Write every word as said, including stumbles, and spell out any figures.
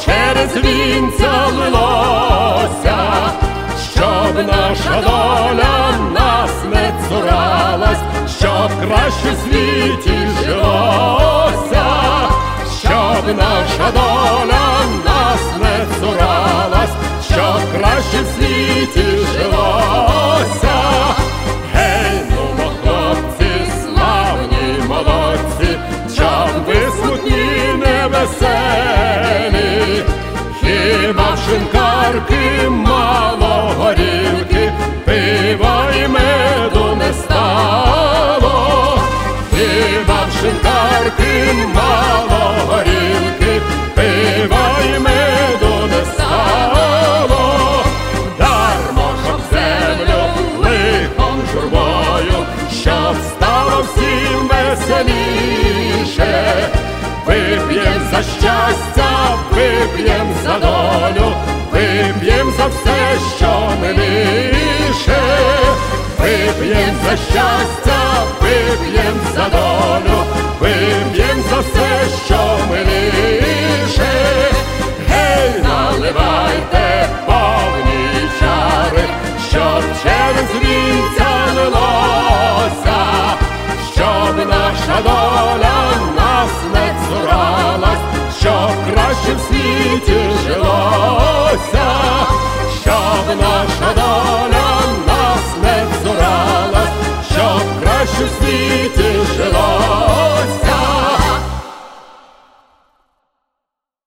через вінця лилося, щоб наша доля нас не цуралась, щоб краще в світі жилося, щоб наша доля нас не цуралась, щоб краще в світі жилося. Гей, нумо, хлопці, славні молодці, чом ви смутні, невеселі? Хіба в шинкарки мало горілки, пива і меду не стало? Хіба в шинкарки мало горілки, пива і меду не стало? Дармо ж об землю лихом журбою, щоб стало всім веселіше. Вип'єм за щастя, вип'єм за долю, вип'єм за все, що миліше. Вип'єм за щастя, вип'єм за долю, вип'єм за все, що миліше. Гей, наливайте повні чари, щоб через вінця лилося, щоб наша доля нас не цуралась, щоб краще в світі жила.